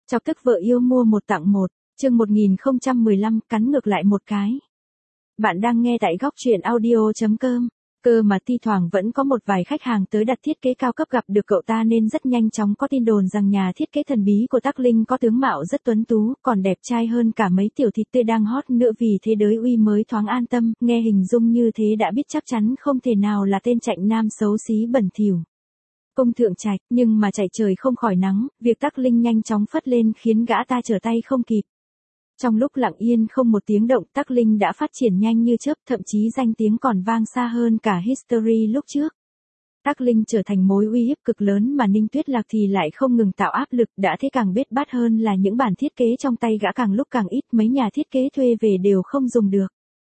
Chọc tức vợ yêu mua một tặng một, chương 1015, cắn ngược lại một cái. Bạn đang nghe tại góc truyện audio.com. Cơ mà thi thoảng vẫn có một vài khách hàng tới đặt thiết kế cao cấp gặp được cậu ta nên rất nhanh chóng có tin đồn rằng nhà thiết kế thần bí của Tắc Linh có tướng mạo rất tuấn tú, còn đẹp trai hơn cả mấy tiểu thịt tươi đang hot nữa, vì thế Đới Uy mới thoáng an tâm, nghe hình dung như thế đã biết chắc chắn không thể nào là tên trạch nam xấu xí bẩn thỉu. Cung thượng trạch, nhưng mà chạy trời không khỏi nắng, việc Tắc Linh nhanh chóng phất lên khiến gã ta trở tay không kịp. Trong lúc lặng yên không một tiếng động, Tắc Linh đã phát triển nhanh như chớp, thậm chí danh tiếng còn vang xa hơn cả History lúc trước. Tắc Linh trở thành mối uy hiếp cực lớn mà Ninh Tuyết Lạc thì lại không ngừng tạo áp lực, đã thế càng bết bát hơn là những bản thiết kế trong tay gã càng lúc càng ít, mấy nhà thiết kế thuê về đều không dùng được.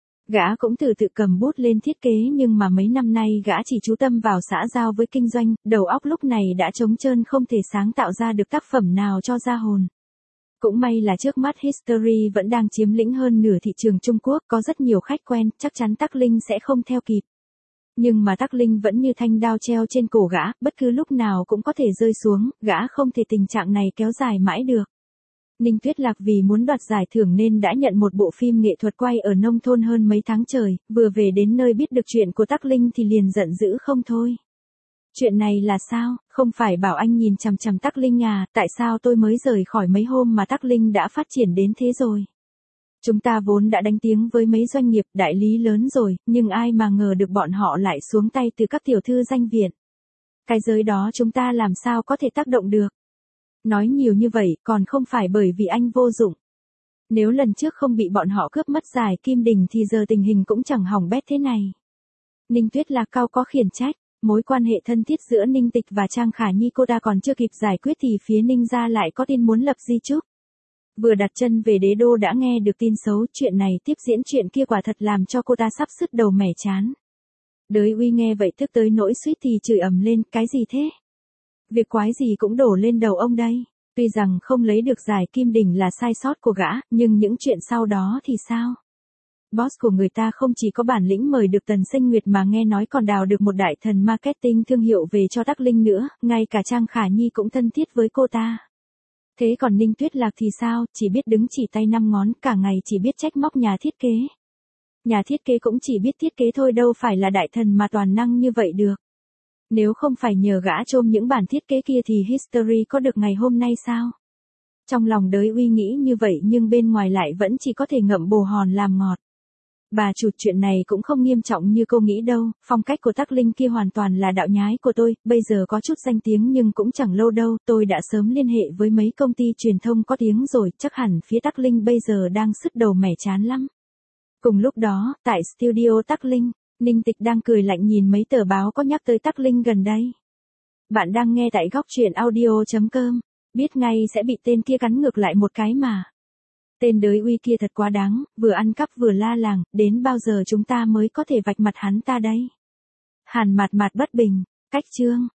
Gã cũng tự cầm bút lên thiết kế, nhưng mà mấy năm nay gã chỉ chú tâm vào xã giao với kinh doanh, đầu óc lúc này đã trống trơn, không thể sáng tạo ra được tác phẩm nào cho ra hồn. Cũng may là trước mắt History vẫn đang chiếm lĩnh hơn nửa thị trường Trung Quốc, có rất nhiều khách quen, chắc chắn Tắc Linh sẽ không theo kịp. Nhưng mà Tắc Linh vẫn như thanh đao treo trên cổ gã, bất cứ lúc nào cũng có thể rơi xuống, gã không thể tình trạng này kéo dài mãi được. Ninh Tuyết Lạc vì muốn đoạt giải thưởng nên đã nhận một bộ phim nghệ thuật quay ở nông thôn hơn mấy tháng trời, vừa về đến nơi biết được chuyện của Tắc Linh thì liền giận dữ không thôi. Chuyện này là sao, không phải bảo anh nhìn chằm chằm Tắc Linh à, tại sao tôi mới rời khỏi mấy hôm mà Tắc Linh đã phát triển đến thế rồi. Chúng ta vốn đã đánh tiếng với mấy doanh nghiệp đại lý lớn rồi, nhưng ai mà ngờ được bọn họ lại xuống tay từ các tiểu thư danh viện. Cái giới đó chúng ta làm sao có thể tác động được. Nói nhiều như vậy còn không phải bởi vì anh vô dụng. Nếu lần trước không bị bọn họ cướp mất giải Kim Đình thì giờ tình hình cũng chẳng hỏng bét thế này. Ninh Tuyết Lạc cao có khiển trách. Mối quan hệ thân thiết giữa Ninh Tịch và Trang Khả Nhi cô ta còn chưa kịp giải quyết thì phía Ninh gia lại có tin muốn lập di chúc. Vừa đặt chân về đế đô đã nghe được tin xấu, chuyện này tiếp diễn chuyện kia quả thật làm cho cô ta sắp sứt đầu mẻ chán. Đới Uy nghe vậy tức tới nỗi suýt thì chửi ầm lên, cái gì thế? Việc quái gì cũng đổ lên đầu ông đây. Tuy rằng không lấy được giải Kim Đình là sai sót của gã, nhưng những chuyện sau đó thì sao? Boss của người ta không chỉ có bản lĩnh mời được Tần Sinh Nguyệt mà nghe nói còn đào được một đại thần marketing thương hiệu về cho Tắc Linh nữa, ngay cả Trang Khả Nhi cũng thân thiết với cô ta. Thế còn Ninh Tuyết Lạc thì sao, chỉ biết đứng chỉ tay năm ngón, cả ngày chỉ biết trách móc nhà thiết kế. Nhà thiết kế cũng chỉ biết thiết kế thôi, đâu phải là đại thần mà toàn năng như vậy được. Nếu không phải nhờ gã chôm những bản thiết kế kia thì History có được ngày hôm nay sao? Trong lòng Đới Uy nghĩ như vậy nhưng bên ngoài lại vẫn chỉ có thể ngậm bồ hòn làm ngọt. Bà chủ, chuyện này cũng không nghiêm trọng như cô nghĩ đâu, phong cách của Tắc Linh kia hoàn toàn là đạo nhái của tôi, bây giờ có chút danh tiếng nhưng cũng chẳng lâu đâu, tôi đã sớm liên hệ với mấy công ty truyền thông có tiếng rồi, chắc hẳn phía Tắc Linh bây giờ đang sứt đầu mẻ chán lắm. Cùng lúc đó, tại studio Tắc Linh, Ninh Tịch đang cười lạnh nhìn mấy tờ báo có nhắc tới Tắc Linh gần đây. Bạn đang nghe tại góc truyện audio.com, biết ngay sẽ bị tên kia cắn ngược lại một cái mà. Tên Đới Uy kia thật quá đáng, vừa ăn cắp vừa la làng, đến bao giờ chúng ta mới có thể vạch mặt hắn ta đây? Hàn Mạt Mạt bất bình, cách chương.